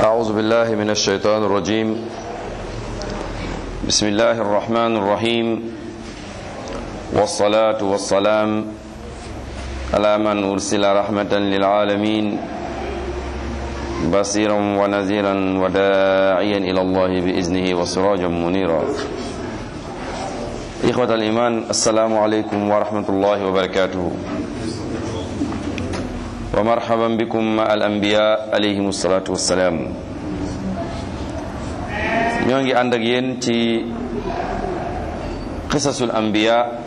أعوذ بالله من الشيطان الرجيم بسم الله الرحمن الرحيم والصلاة والسلام على من أرسل رحمة للعالمين بصيرا ونذيرا وداعيا إلى الله بإذنه وسراجا منيرا إخوة الإيمان السلام عليكم ورحمة الله وبركاته wa marhaban bikum ma al anbiya alayhim salaatu wassalaam. ñoo ngi ànd ak yéen ci qisasul anbiya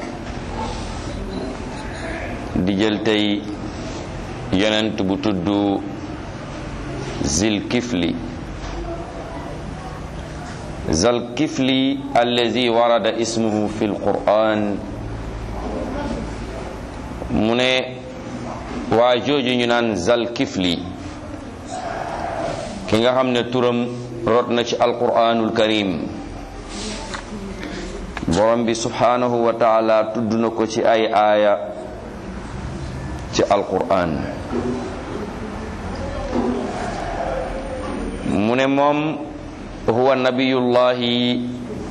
di jël tey yonent bu tudd Zilkifli allazi warada ismuhu fi alquran. mu ne waa jooju ñu naan Zalkifli ki nga xam ne turam rot na ci alquranul karim, borom bi subhanahu wa taala tudd na ko ci ay aaya ci alquran. mu ne moom huwa nabiyullahi,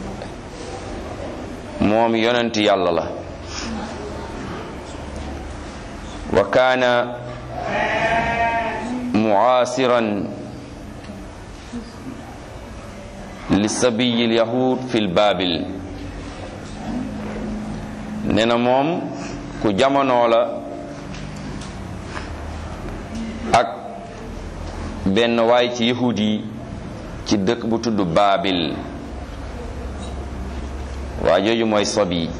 moom yonent yàlla la. wa kaana mu'aasiran li sabiyi lyahud fi lbaabil. nee na moom ku jamonoo la ak benn waay ci yahud yi ci dëkk bu tudd baabil. waa jooju mooy sabi.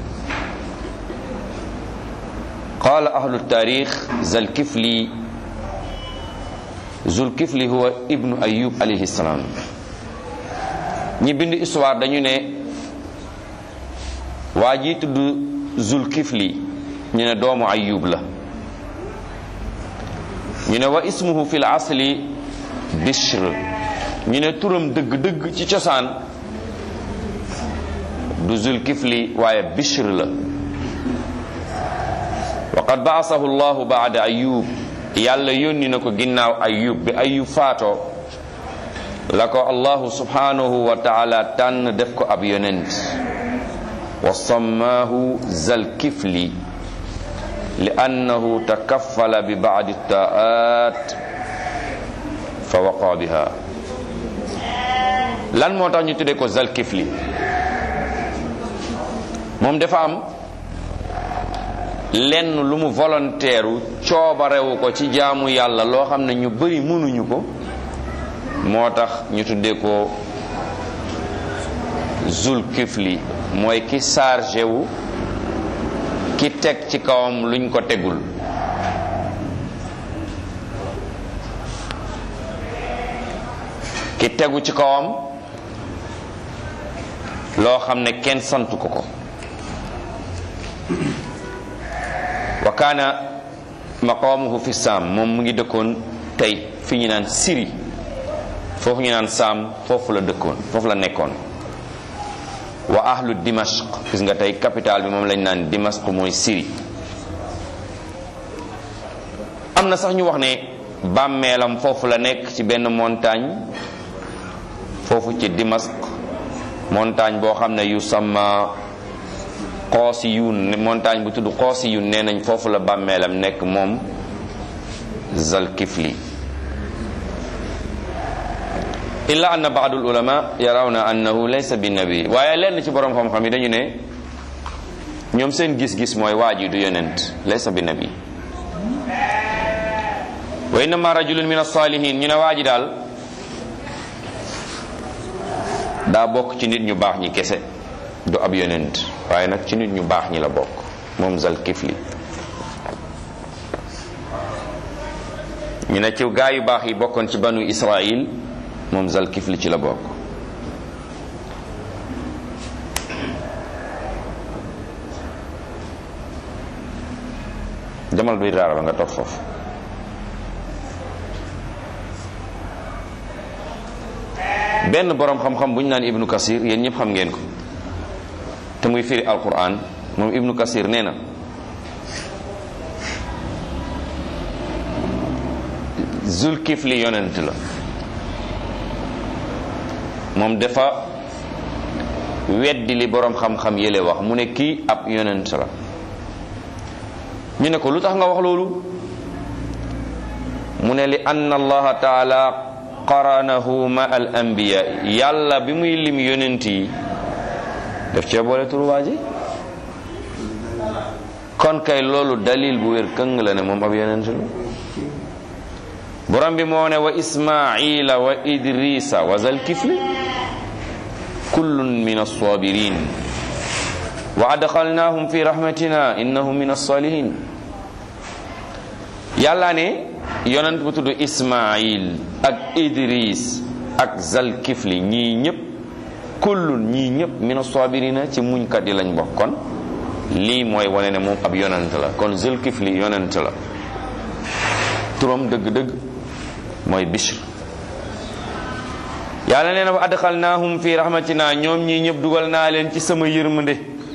qaala ahlu taarix Zulkifli huwa ibnu Ayub alayhi salaam. ñi bind histoire dañu ne waa ji tudd Zulkifli ñu ne doomu Ayub la. ñu ne wa ismuhu fil asli Bishr, ñu ne turam dëgg-dëgg ci cosaan du Zulkifli waaye Bishr la. waqad ba'asahu llahu ba'da Ayub, yàlla yónni na ko ginnaaw Ayub. bi Ayub faatoo la ko allahu subhanahu wa taala tànn def ko ab yonent. wa sammaahu Zalkifli li annahu takaffala bi ba'di taa'at fa waqa biha. lan moo tax ñu tuddee ko Zalkifli? moom dafa am lenn lu mu volontaire coobarewu ko ci jaamu yàlla loo xam ne ñu bari mënuñu ko, moo tax ñu tuddee ko Zulkifli. mooy ki chargé wu, ki teg ci kawam luñ ko tegul. ki tegu ci kawam loo xam ne kenn santu ko ko. wa kaana maqamuhu fi Saam, moom mu ngi dëkkoon tey fi ñu naan Syrie. foofu ñu naan Saam, foofu la dëkkoon, foofu la nekkoon. wa ahlu Dimashq, gis nga tey capitale bi moom lañ naan Dimashq, mooy Syrie. am na sax ñu wax ne bàmmeelam foofu la nekk ci benn montagne foofu ci Dimashq, montagne boo xam ne yu sama Qoosiyun, montagne bu tudd Qoosiyun, nee nañ foofu la bàmmeelam nekk moom Zalkifli. illa anna ba'dul ulama yarawna annahu laysa bi nabi, waaye lenn ci borom xam-xam yi dañu ne ñoom seen gis-gis mooy waa ji du yonent, laysa bi nabi. wa innama rajulun min as-salihin, ñu ne waa ji daal daa bokk ci nit ñu baax ñi kese, du ab yonent, waaye nag ci nit ñu baax ñi la bokk moom Zalkifli. ñu ne ci gaa yu baax yi bokkoon ci banu Israil, moom Zalkifli ci la bokk. demal bi raara ba nga toog foofu. benn boroom xam-xam bu ñu naan Ibnu Kasir, yéen ñëpp xam ngeen ko, te muy firi alquran, moom Ibnu Kasir nee na Zulkifli yonent la. moom dafa weddi li boroom xam-xam yële wax mu ne kii ab yonent la. ñu ne ko lu tax nga wax loolu mu ne li anna allaha taala qaranahu ma al anbiya yàlla bi muy lim yonent yi daf cee boole turu waa ji kon kay loolu dalil bu wér këng la ne moom ab yonent la. borom bi moo ne wa ismaila wa idrisa wa zal kifli kullun min as-sabirin wa adxalnahum fi rahmatina innahum min as-salihin. yàlla ne yonent bu tudd ismail ak idris ak zal kifli ñii ñëpp kullun ñii ñëpp min as-sabirina ci muñkat yi lañ bokk. kon lii mooy wane ne moom ab yonent la. kon zal kifli yonent la. turam dëgg-dëgg mooy Bishr. yàlla nee na wa adxalnaahum fi rahmatina ñoom ñii ñëpp dugal naa leen ci sama yërmande.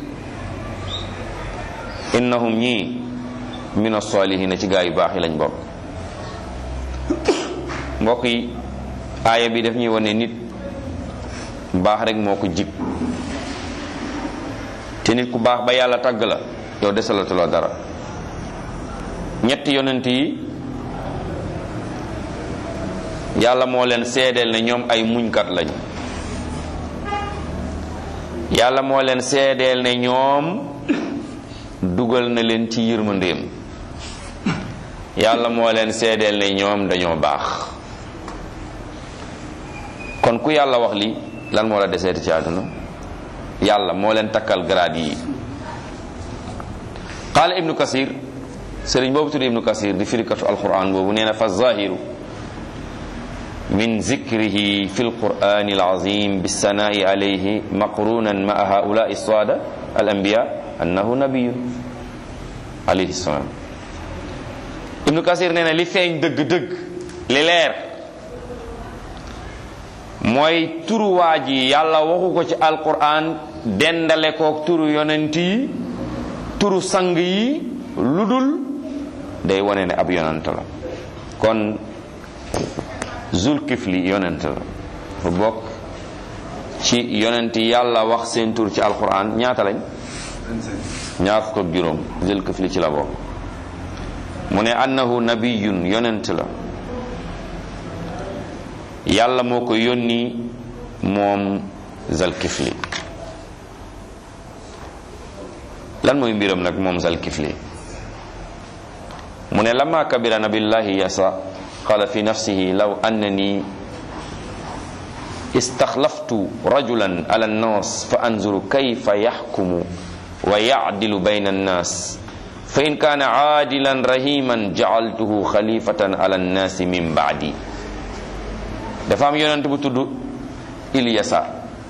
innahum ñii min as-salihina ci gaa yu baax yi lañ bokk. mbokk yi aaya bi daf ñuy wane nit baax rek moo ko jig te nit ku baax ba yàlla tagg la yow desalatuloo dara. ñetti yonent yi yàlla moo leen seedeel ne ñoom ay muñkat lañ. yàlla moo leen seedeel ne ñoom dugal na leen ci yërmandeem. yàlla moo leen seedeel ne ñoom dañoo baax. kon ku yàlla wax li lan moo la deseeti ci àdduna. yàlla moo leen takkal grade yi. qaala ibnu kasir sëriñ boobu tudd ibnu kasir di firikatu alquran boobu nee na fa zahiru min zikrihi fi alqurani alazim bisanai alayhi maqrunan maa haulai sada al anbiya annahu nabiyun alayhi salam. ibnu kasir nee na li feeñ dëgg-dëgg li leer mooy turu waa ji yàlla waxu ko ci alquran dendale kook turu yonent yi turu sang yi lu dul day wane ne ab yonent la. kon zulkifli yonent la bu bokk ci yonent yàlla wax seen tur ci alquran ñaata lañ. ñaar fukk ak juróom. zulkifli ci la bokk. mu ne annahu nabiyun yonent la. yàlla moo ko yónni moom zalkifli. lan mooy mbiram nag moom zalkifli. mu ne lamma kabira nabillahi yasa qala fi nafsihi law annani istaxlaftu rajulan ala nnas fa anzuru kayfa yaxkumu wa yacdilu bayna annas fa in kaana caadilan rahiman jacaltuhu xalifatan ala nnaasi min bacdi. dafa am yonent bu tudd Ilyasa.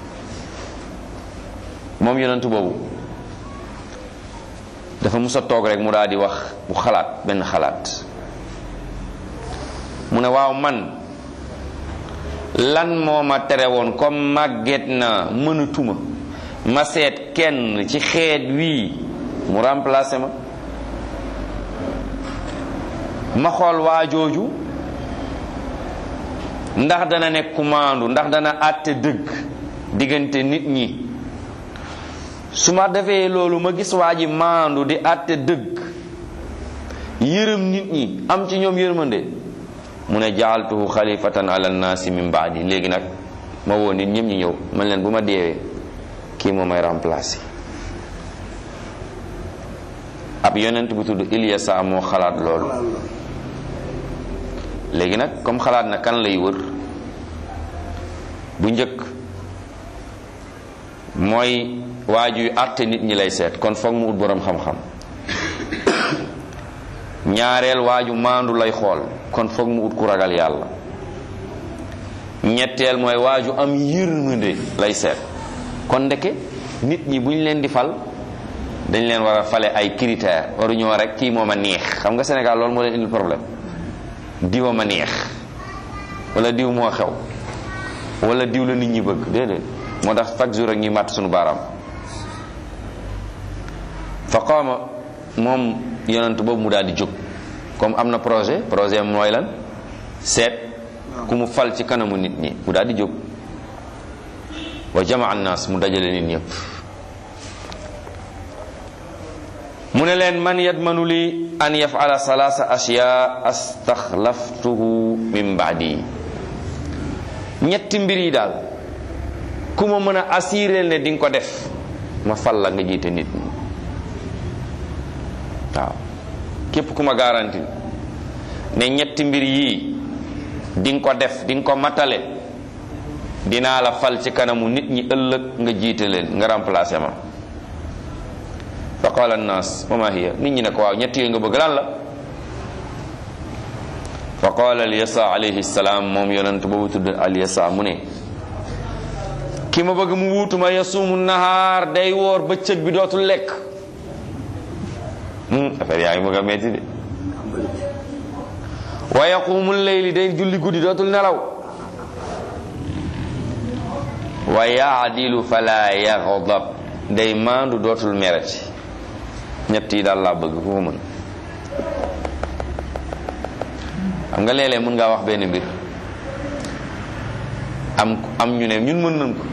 moom yonent boobu dafa musa toog rek mu daal di wax bu xalaat benn xalaat. mu ne waaw man lan moo ma tere woon comme màgget na mënatuma ma seet kenn ci xeet wii mu remplacer ma xool waa jooju ndax dana nekk kumaandu ndax dana àtte dëgg diggante nit ñi. su ma defee loolu ma gis waa ji maandu di àtte dëgg yërëm nit ñi am ci ñoom yërmande mu ne jaaltuhu xalifatan ala nnaasi min baadi. léegi nag ma woo nit ñëpp ñi ñëw man leen bu ma deewee kii moo may remplacer. ab yonent bu tudd Ilyasa moo xalaat loolu. léegi nag comme xalaat na kan lay wër bu njëkk mooy waajuy àtte nit ñi lay seet kon foog mu ut boroom xam-xam. ñaareel waaju maandu lay xool kon foog mu ut ku ragal yàlla. ñetteel mooy waaju am yërmande lay seet. kon ndeke nit ñi bu ñu leen di fal dañ leen war a fale ay critères waruñoo rek kii moo ma neex. xam nga Sénégal loolu moo leen indil problème. diwa ma neex wala diw moo xew wala diw la nit ñi bëgg déedéet. moo tax chaque jour rek ñuy màtt suñu baaraam. fa qaama moom yonent boobu mu daal di jóg comme am na projet mooy lan seet ku mu fal ci kanamu nit ñi mu daal di jóg wa jamaa annaas mu dajale nit ñëpp mu ne leen man yadmanu li an yaf'ala salaasa ashyaa astaxlaftuhu min ba'di ñetti mbir yi daal ku ma mën a assuré ne di nga ko def ma fal la nga jiite nit ñi waaw képp ku ma garanti ne ñetti mbir yii di nga ko def di nga ko matale dinaa la fal ci kanamu nit ñi ëllëg nga jiite leen nga remplacer ma fa qaala annaas wa ma hiya nit ñi ne ko waaw ñett yooyu nga bëgg lan la fa qaala Alyasa alayhi salaam moom yonent boobu tudd Alyasa mu ne ki ma bëgg mu wuutuma yasuumu nahaar day woor bëccëg bi dootul lekk affaire yaa ngi bëgg a metti de wa yaquumu layli day julli guddi dootul nelaw wa yaadilu fala yaxdab day maandu dootul merati ñett yi daal laa bëgg ku ko mën xam nga léeg-léeg mën ngaa wax benn mbir am ñu ne ñun mën nañ ko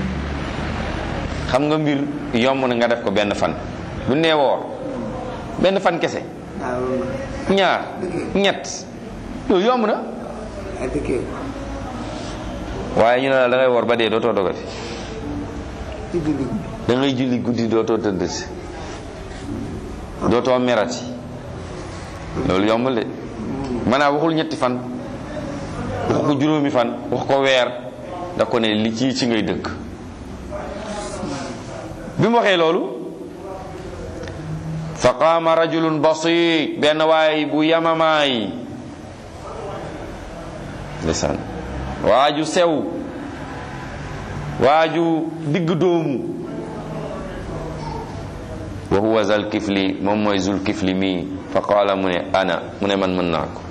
xam nga mbir yomb na nga def ko benn fan bu nee woor benn fan kese ñaar ñett loolu yomb na waaye ñu ne la da ngay woor ba dee dootoo dogati da ngay julli guddi dootoo tëddati dootoo merati loolu yombul de maanaam waxul ñetti fan wax ko juróomi fan wax ko weer da ko ne li ci ngay dëkk bi mu waxee loolu fa qaama rajulun basit benn waay bu yamamaay ndeysaan waaju sew waaju digg doomu wa huwa zal kifli moom mooy zul kifli mii fa qaala mu ne ana mu ne man mën naa ko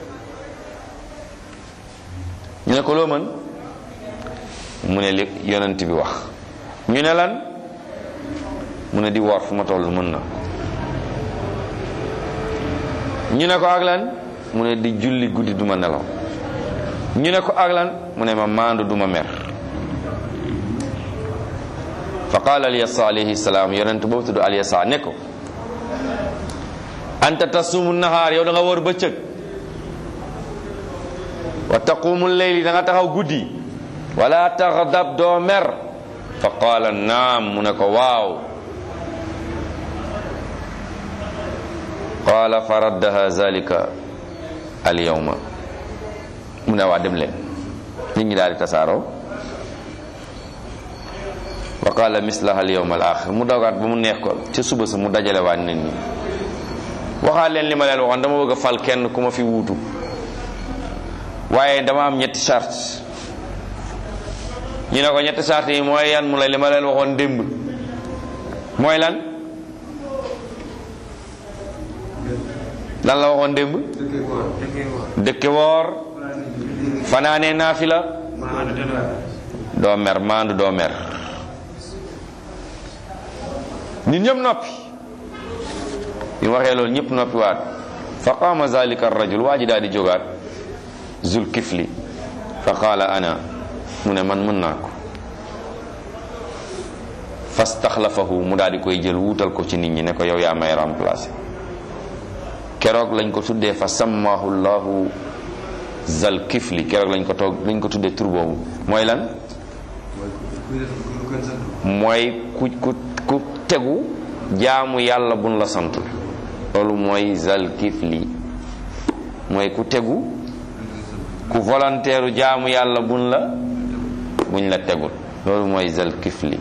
ñu ne ko loo mën mu ne li yonent bi wax ñu ne lan mu ne di woor fu ma toll mën na ñu ne ko ak lan mu ne di julli guddi duma nelaw ñu ne ko ak lan mu ne ma maandu duma mer fa qaala Alyasa alayhi salaam yonent boobu tudd Alyasa ne ko anta tasuumu nahaar yow da nga woor bëccëg wa taquumu leyli da nga taxaw guddi wala taxdab doo mer fa qaala naam mu ne ko waaw qaala fa raddaha zalika alyawma mu ne waa dem leen nit ñi daal di tasaaroo wa qaala mislaha alyawma al axir mu dogaat ba mu neex ko ca suba sa mu dajale waat nit ñi waxaat leen li ma leen waxoon dama bëgg a fal kenn ku ma fi wuutu waaye dama am ñetti charte ñu ne ko ñetti charte yi mooy yan mu la li ma leen waxoon démb mooy lan la waxoon démb dëkke woor fanaane naafila doo mer maandu doo mer nit ñëpp noppi bi mu waxee loolu ñëpp noppi waat fa qaama zalika ar-rajul waa ji daal di jógaat zul kifli fa qaala ana mu ne man mën naa ko fastaxlafahu mu daal di koy jël wuutal ko ci nit ñi ne ko yow yaa may remplacer keroog lañ ko tuddee fa sammahu llahu zal kifli keroog lañ ko tuddee tur boobu mooy lan mooy ku tegu jaamu yàlla buñ la sant loolu mooy zal kifli mooy ku tegu ku volontaire jaamu yàlla buñ la tegul loolu mooy zal kifli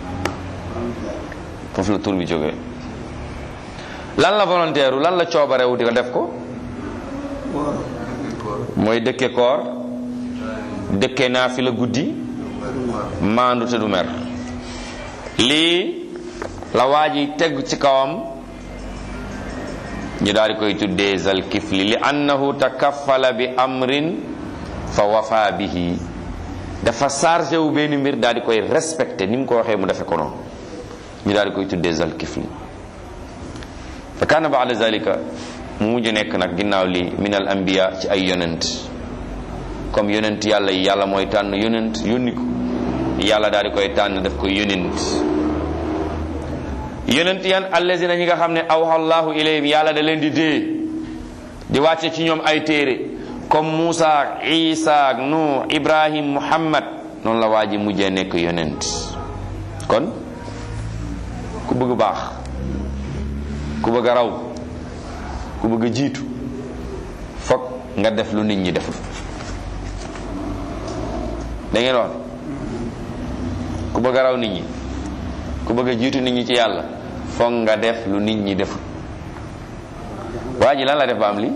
foofu la tur bi jógee lan la volontaire lan la coobarewu di ko def ko mooy dëkke koor dëkke naafila guddi maandu te du mer lii la waa ji teg ci kawam ñu daal di koy tuddee zal kifli li annahu takaffala bi amrin fa wafa bihi dafa chargé wu benn mbir daal di koy respecté ni mu ko waxee mu defe ko noonu ñu daal di koy tuddee zal kifli fa kaana baada zalika mu mujj nekk nag ginnaaw li min al anbiya ci ay yonent comme yonent yàlla yi yàlla mooy tànn yonent yónni ko yàlla daal di koy tànn def ko yonent. yonent yan allazina ñi nga xam ne awha allahu ilayhim yàlla da leen di dee di wàcce ci ñoom ay téere comme Muusa ak Isa ak Nuh Ibrahim Muhammad noonu la waa ji mujjee nekk yonent. kon ku bëgg baax, ku bëgg a raw, ku bëgg a jiitu fokk nga def lu nit ñi deful. da ngeen wax ku bëgg a raw nit ñi, ku bëgg a jiitu nit ñi ci yàlla fokk nga def lu nit ñi deful. waa ji lan la def ba am lii?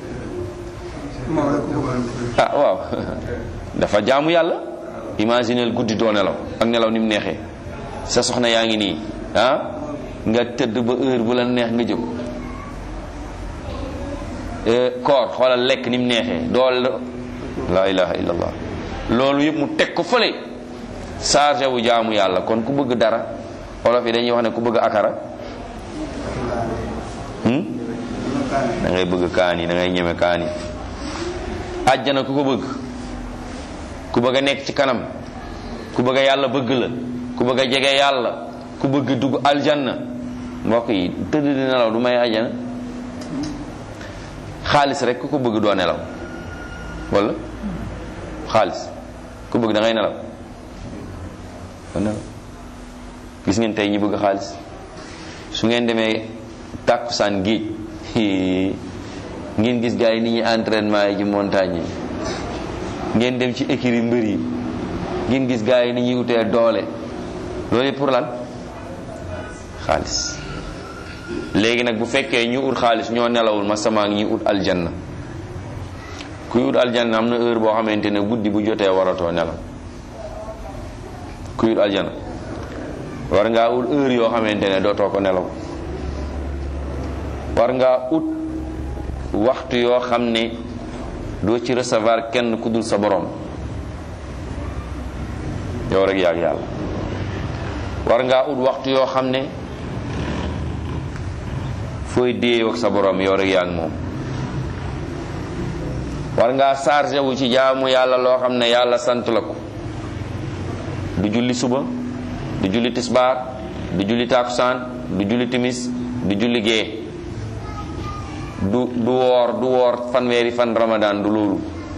ah waaw dafa jaamu yàlla. imagineel guddi doo nelaw ak nelaw ni mu neexee, sa soxna yaa ngi nii nga tëdd ba heure bu la neex nga jóg. koor xoolal lekk ni mu neexee dool la ilaha illallah. loolu yëpp mu teg ko fële chargé wu jaamu yàlla. kon ku bëgg dara, wolof yi dañuy wax ne ku bëgg akara da ngay bëgg kaani, da ngay ñeme kaani. àjjana ku ko bëgg, ku bëgg a nekk ci kanam, ku bëgg a yàlla bëgg la, ku bëgg a jege yàlla, ku bëgg dugg aljanna, mbokk yi tëdd di nelaw du may àjjana. xaalis rek ku ko bëgg doo nelaw, wala xaalis ku bëgg da ngay nelaw doo nelaw. gis ngeen tey ñi bëgg xaalis su ngeen demee tàkkusaan géej ngeen gis gars yi ni ñuy entraînement yi ci montagne yi, ngeen dem ci écurie mbër yi ngeen gis gars yi ni ñuy utee doole. loolu yëpp pour lan? xaalis. léegi nag bu fekkee ñu ut xaalis ñoo nelawul ma sama ñi ut aljanna. kuy ut aljanna am na heure boo xamante ne guddi bu jotee waratoo nelaw. kuy ut aljanna war ngaa ut heure yoo xamante ne dootoo ko nelaw. war ngaa ut waxtu yoo xam ne doo ci recevoir kenn ku dul sa borom, yow rek yaag yàlla. war ngaa ut waxtu yoo xam ne fooy déeyoo ak sa borom, yow rek yaag moom. war ngaa chargé wu ci jaamu yàlla loo xam ne yàlla sant la ko. du julli suba, du julli tisbaar, du julli takusaan, du julli timis, du julli gee, du woor fanweeri fan ramadan, du loolu.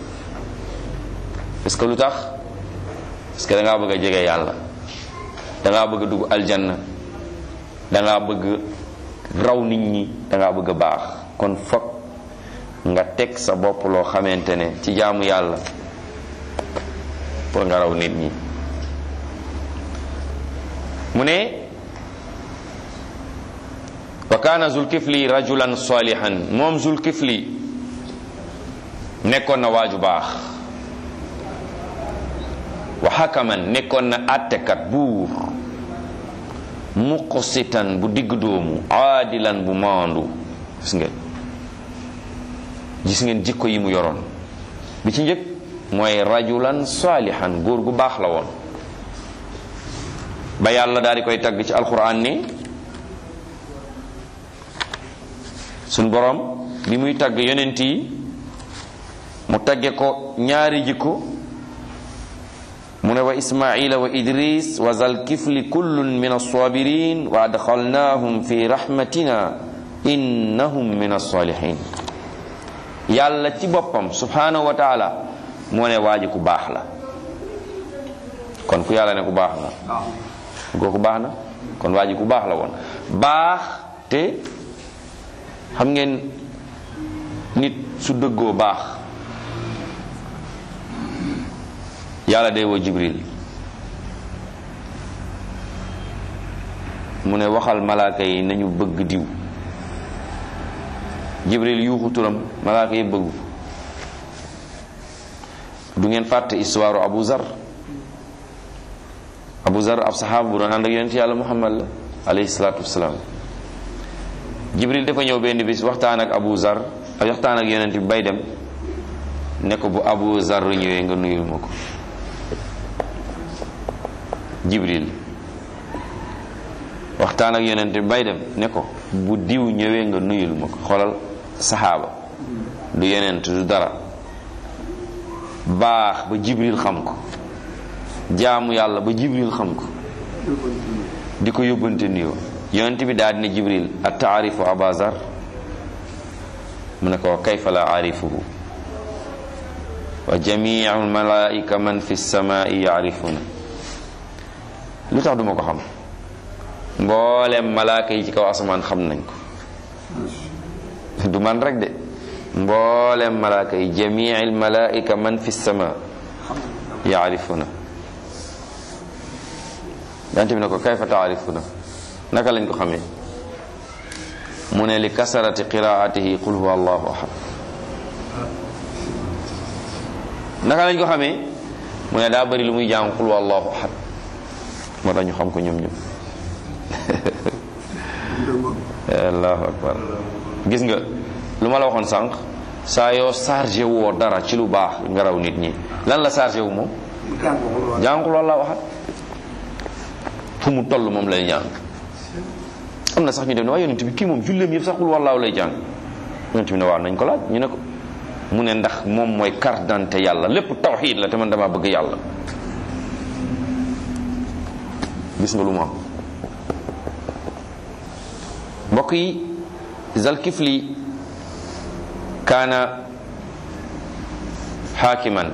parce que lu tax? parce que da ngaa bëgg a jege yàlla, da ngaa bëgg a dugg aljanna, da ngaa bëgg raw nit ñi, da ngaa bëgg a baax. kon fokk nga teg sa bopp loo xamante ne ci jaamu yàlla pour nga raw nit ñi. mu ne wa kaana zulkifli rajulan salihan. moom zulkifli nekkoon na waaju baax. wa hakaman nekkoon na attekat, buur. muqsitan bu digg doomu, aadilan bu maandu. gis ngeen jikko yi mu yoroon. bi ci njëkk mooy rajulan salihan, góor gu baax la woon. ba yàlla daal di koy tagg ci alquran ni suñ borom bi muy tagg yonent yi mu tagge ko ñaari jikko. mu ne wa ismaila wa idris wa zalkifli kullun min alsabirin wa adxalnahum fi rahmatina innahum min alsalihin. yàlla ci boppam subhanahu wa taala moo ne waaji ku baax la. kon ku yàlla ne ku baax la, kooku baax na. kon waaji ku baax la woon. baax te xam ngeen nit su dëggoo baax, yàlla day woo Jibril mu ne waxal malaaka yi nañu bëgg diw. Jibril yuuxu turam, malaaka yi bëggu. du ngeen fàtte histoire Abu Zar. Abu Zar ab saxaaba bu doon ànd ak yonent yàlla Muhammad la alayhi salaatu wasalaam. Jibril dafa ñëw benn bis waxtaan ak Abu Zar, waxtaan ak yonent bi bay dem, ne ko bu Abu Zar ñëwee nga nuyul ma ko. Jibril waxtaan ak yonent bi bay dem ne ko bu diw ñëwee nga nuyul ma ko. xoolal saxaaba du yonent du dara, baax ba Jibril xam ko jaamu yàlla ba Jibril xam ko di ko yóbbante nuyoo. yonent bi daal dina Jibril at-taarifu Aba Zar mu ne ko kayfa la aarifuhu wa jamiu almalaika man fi samaai yaarifuna. lu tax duma ko xam? mboolem malaaka yi ci kaw asamaan xam nañ ko. du man rek de, mboolem malaaka yi jamii almalaika man fi sama yaarifuna. yonent bi ne ko kayfa taarifuna, naka lañ ko xamee? mu ne li kasarati qiraatihi qul huwa allahu ahad. naka lañ ko xamee? mu ne daa bëri lu muy jàng qul huwa allahu ahad, moo tax ñu xam ko ñoom ñoom. allahu akbar. gis nga lu ma la waxoon sànq, saa yoo chargé woo dara ci lu baax nga raw nit ñi. lan la chargé wu moom? jàng qul huwa allahu ahad. fu mu toll moom lay jàng. am na sax ñu dem ne waaye yonent bi kii moom julleem yëpp sax qul wallaahu lay jàng. yonent bi ne waaw nañ ko laaj. ñu ne ko mu ne ndax moom mooy carte d'identité yàlla, lépp tawxiid la te man dama bëgg yàlla. gis nga lu mu am. mbokk yi, Zalkifli kaana xaakiman,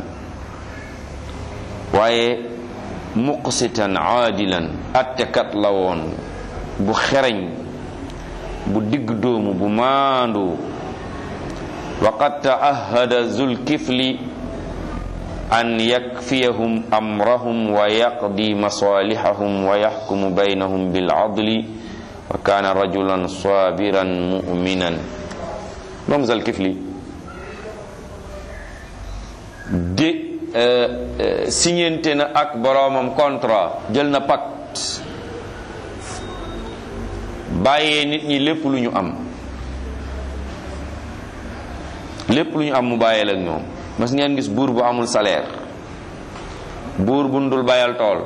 waaye muqsitan aadilan, attekat la woon bu xereñ, bu digg doomu, bu maandu. wa qad ta'ahhada Zulkifli an yakfiyahum amrahum wa yaqdi masalihahum wa yaxkumu baynahum bil adli wa kaana rajulan sabiran mu'minan. moom Zalkifli signente na ak boroomam contrat, jël na pacte, bàyyee nit ñi lépp lu ñu am, lépp lu ñu am mu bàyyee la ak ñoom. mas ngeen gis buur bu amul salaire, buur buñ dul bayal tool,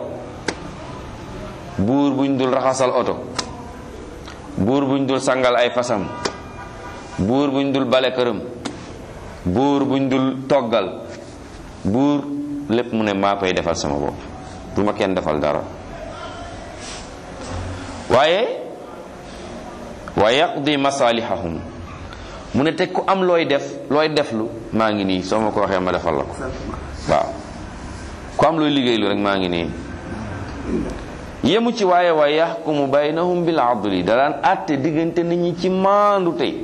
buur buñ dul raxasal oto, buur buñ dul sangal ay fasam, buur buñ dul bale këram, buur buñ dul toggal, buur lépp mu ne maa koy defal sama bopp, du ma kenn defal dara. waaye wa yaqdi masalihahum, mu ne teg ku am looy deflu maa ngi nii, soo ma ko waxee ma defal la ko. waaw ku am looy liggéeylu rek maa ngi nii. yemu ci waaye wa yaxkumu baynahum bil adli, da daan àtte diggante nit ñi ci maandu tey.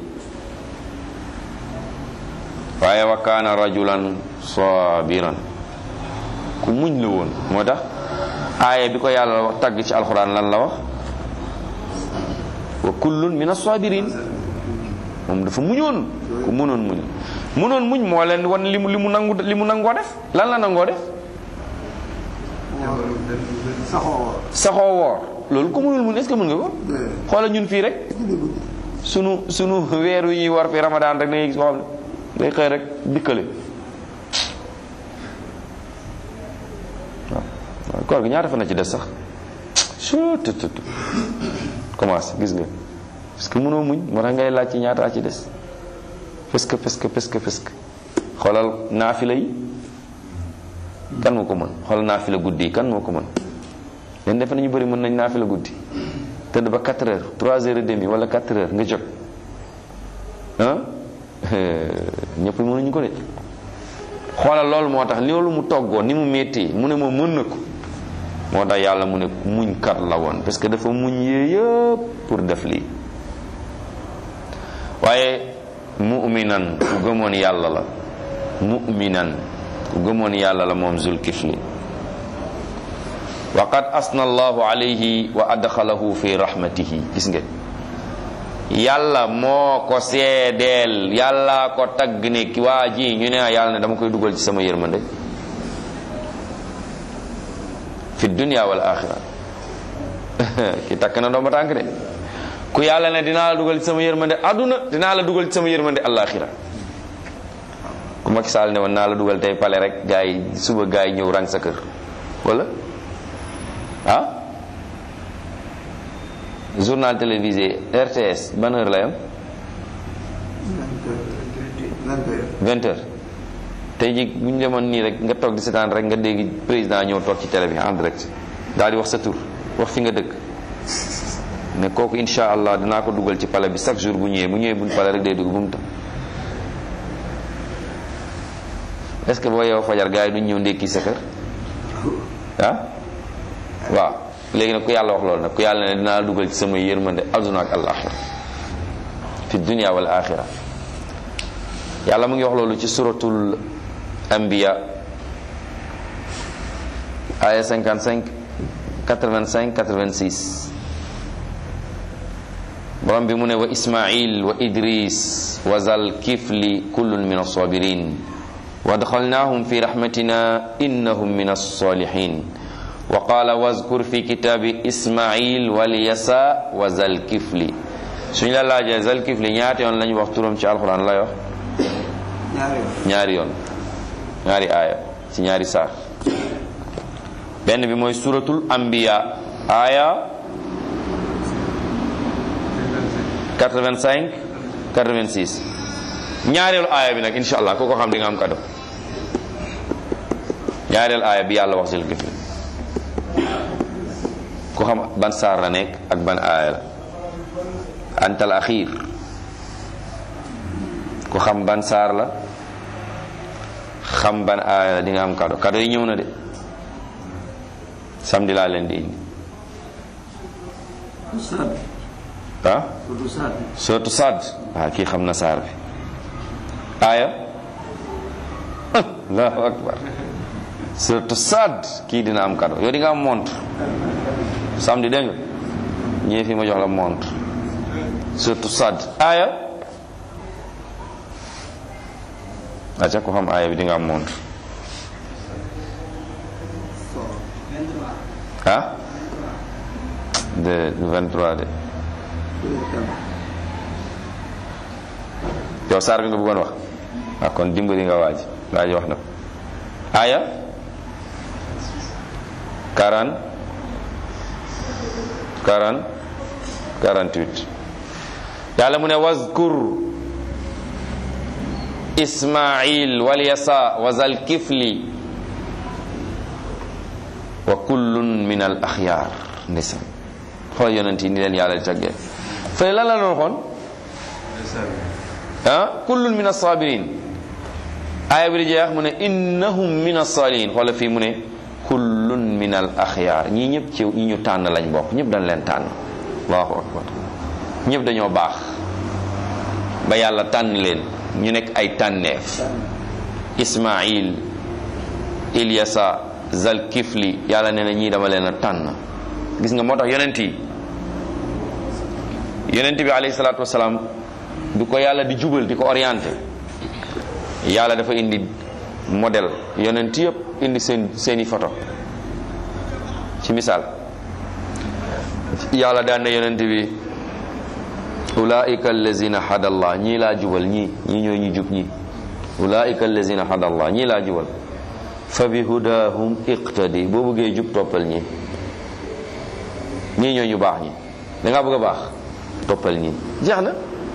waaye wa kaana rajulan sabiran, ku muñ la woon. moo tax aaya bi ko yàlla wax tagg ci alxuraan lan la wax? wa kullun min as-sabirin. moom dafa muñoon, ku muñoon muñ moo leen wan li mu nangoo def. lan la nangoo def? saxoo woor. loolu ku mënul muñ, est-ce que mën nga ko? xoola ñun fii rek sunu weer wi ñuy war fi Ramadan rek dangay gis koo xam ne day xëy rek dikkale. waaw koor gi ñaata fan na ci des sax commencé gis nga, parce que mënoo muñ, moo tax ngay laaj ci ñaata ci des. parce que xoolal naafila yi kan moo ko mën? xoolal naafila guddi yi kan moo ko mën? leen defe nañu bëri mën nañ naafila guddi tëdd ba 4 heures 3 heures et demi wala 4 heures nga jóg ñëpp mënuñu ko de. xoolal loolu moo tax loolu mu toggoo ni mu métti mu ne moom mën na ko. moo tax yàlla mu ne muñ kat la woon, parce que dafa muñ yee yëpp pour def lii. waaye mu'minan, ku gëmoon yàlla la. mu'minan, ku gëmoon yàlla la moom Zulkifli. wa qad asna allahu alayhi wa adxalahu fi rahmatihi. gis nga yàlla moo ko seedeel, yàlla ko tagg ne ki waa ji ñu ne yàlla ne dama koy dugal ci sama yërmande fi dunya wal axira. ki takk na dooma tànk de. ku yàlla ne dinaa la dugal ci sama yërmande aduna, dinaa la dugal ci sama yërmande alaxira. ku Macky Sall ne woon naa la dugal tey pale rek gaa yi suba gaa yi ñëw rang sa kër wala journal télévisé RTS ban heure la yam? 20 heures tey ji bu ñu demoon nii rek nga toog di seetaan rek nga dégg président ñëw toog ci télé bi en direct daal di wax sa tur wax fi nga dëkk ne kooku insha allah dinaa ko dugal ci palais bi chaque jour bu ñëwee buñ palais rek day dugg bu mu tam est-ce que boo yow fajar gars yi duñ ñëw ndékki sa kër ah waaw léegi nag ku yàlla wax loolu nag ku yàlla ne dinaa la dugal ci sama yërmande adduna ak al-axira fi dunya wal axira yàlla mu ngi wax loolu ci suratul anbiya aya 55 85 86 borom bi mu ne wa ismail wa idris wa zal kifli kullun min as-sabirin wa adkhalnahum fi rahmatina innahum min as-salihin wa qala wazkur fi kitabi ismail wal yasa wa zal kifli suñu la laajee zal kifli ñaata yoon lañu wax turam ci alquran lay wax ñaari yoon ñaari aaya ci ñaari saar benn bi mooy suratul anbiya aaya 85 86 ñaareelu aaya bi nag insha allah ku ko xam di nga am kado ñaareelu aaya bi yàlla wax zal kifli ku xam ban saar la nekk ak ban aaya la antal axiir ku xam ban saar la xam ban aaya la di nga am kado kado yi ñëw na de samedi laa leen di indi ah surtout Saad kii xam na saar bi aaya allahu akbar surtout Saad kii dina am kado yow di nga am montre samedi dégg nga ñëwee fi ma jox la montre surtout Saad aaya aca ko xam aaya bi di nga am montre ah de 23 de yow saar bi nga bëggoon wax kon dimbali nga waaj wax na ko aaya 48 yàlla mu ne wazkur ismail wal yasa wa zal kifli wa kullun min al axyaar ndeysaan xool yonent yi ni leen yàlla di taggee fële lan la doon xoon kullun min as-sabirin aaya bi di jeex mu ne innahum min as-salihin xoola fii mu ne kullun min al axyaar ñii ñëpp ci ñi ñu tànn lañ bokk ñëpp dañ leen tànn allahu akbar ñëpp dañoo baax ba yàlla tànn leen ñu nekk ay tànneef ismail ilyasa zal kifli yàlla nee na ñii dama leen a tànn gis nga moo tax yonent bi alayhi salaatu wasalaam du ko yàlla di jubal di ko orienté yàlla dafa indi modèle yonent yëpp indi seeni photo ci misaal yàlla daan na yonent bi ulaika allazina hadallah ñii laa jubal ñii ñoo ñu jub ñii ulaika allazina hadallah ñii laa jubal fa bi hudahum iqtadi boo bëggee jub toppal ñii ñoo ñu baax ñi dangaa bëgg a baax toppal ñii jeex na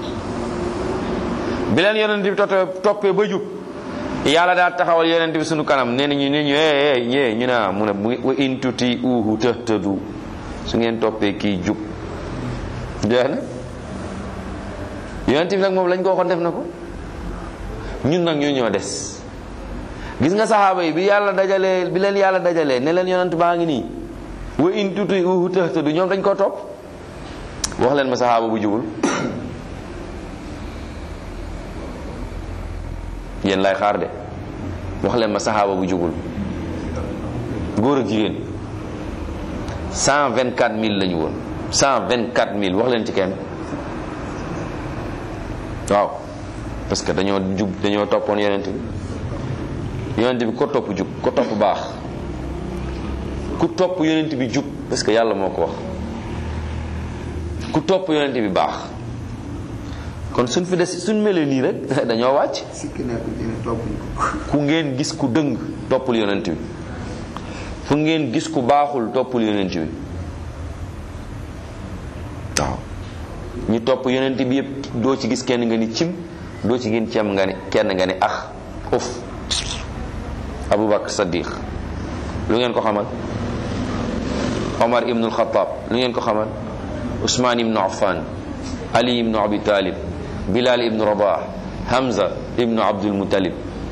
bi leen yonent bi toppee ba jub yàlla daa taxawal yonent bi sunu kanam nee nañu ne ñu ne mu ne wa in tuti uhu tahtadu su ngeen toppee kii jub jeex na yonent bi nag moom lañ ko waxoon def na ko ñun nag ñoo des gis nga saxaaba yi bi leen yàlla dajalee ne leen yonent baa ngi nii wa in tuti uhu tahtadu ñoom dañ koo topp wax leen ma saxaaba bu jubul yéen lay xaar de wax leen ma saxaaba bu jubul góor ak jigéen 124000 lañu woon 124000 wax leen ci kenn waaw parce que dañoo toppoon yonent bi ko topp jub ko topp baax ku topp yonent bi jub parce que yàlla moo ko wax ku topp yonent bi baax kon suñ melee nii rek dañoo wàcc ku ngeen gis ku dëng toppul yonent bi fu ngeen gis ku baaxul toppul yonent bi waaw ñu topp yonent bi yëpp doo ci gis kenn nga ni cim doo ci gën cem nga ni kenn nga ni uf Abubakar Saddiq lu ngeen ko xamal? Omar ibnul Xattaab lu ngeen ko xamal? Usmaan ibnu Affan, Ali ibnu Abi Talib, Bilal ibnu Rabah, Hamza ibnu Abdul Muttalib.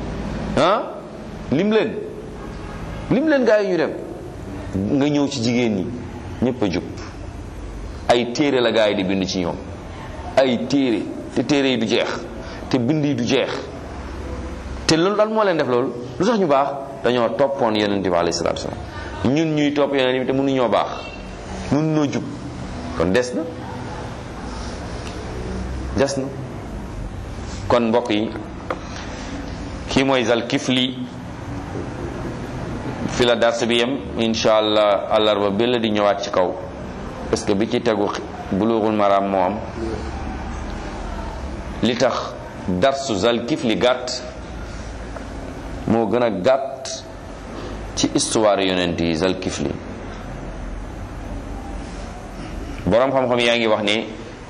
lim leen gaa yi ñu dem. nga ñëw ci jigéen ñi ñëpp a jub. ay téere la gaa yi di bind ci ñoom, ay téere, te téere yi du jeex, te bind yi du jeex. te loolu daal moo leen def loolu lu tax ñu baax? dañoo toppoon yonent bi alayhi salaatu wa salaam. ñun ñuy topp yonent bi te mënuñoo baax, mënuñoo jub, kon des na kon mbokk yi, kii mooy Zalkifli. fi la dars bi yem, insha allah àllarba bi la di ñëwaat ci kaw, parce que bi ci tegu Bulughul Maram moo am. li tax darsu Zalkifli gàtt moo gën a gàtt ci histoire yonent yi. Zalkifli boroom xam-xam yaa ngi wax ni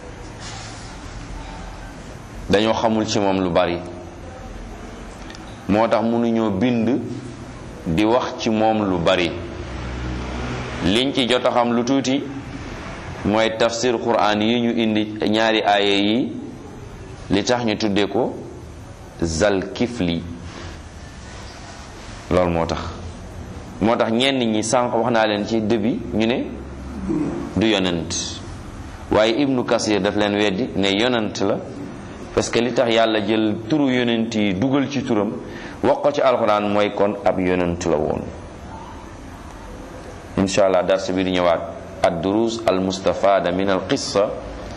dañoo xamul ci moom lu bari, moo tax mënuñoo bind di wax ci moom lu bari. liñ ci jot a xam lu tuuti mooy tafsir Qur'an yi ñu indi ñaari aaye yi, li tax ñu tuddee ko Zalkifli. loolu moo tax ñenn ñi sànq wax naa leen ci début ñu ne du yonent, waaye Ibnu Kasir daf leen weddi ne yonent la, parce que li tax yàlla jël turu yonent yi dugal ci turam wax ko ci alxuraan mooy kon ab yonent la woon. insha allah dars bi di ñëwaat ad-durus al-mustafada min al-qissa,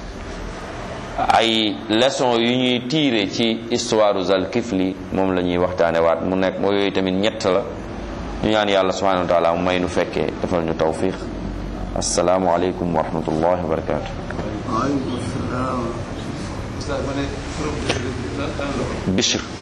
ay leçon yu ñuy tiire ci histoire Zalkifli moom la ñuy waxtaane waat. mu nekk moo yooyu tamit ñett la. ñu ñaan yàlla subhanahu wa taala mu may nu fekkee, defal ñu tawfiq. assalaamu aleykum wa rahmatullahi wa barakatuh. Bishr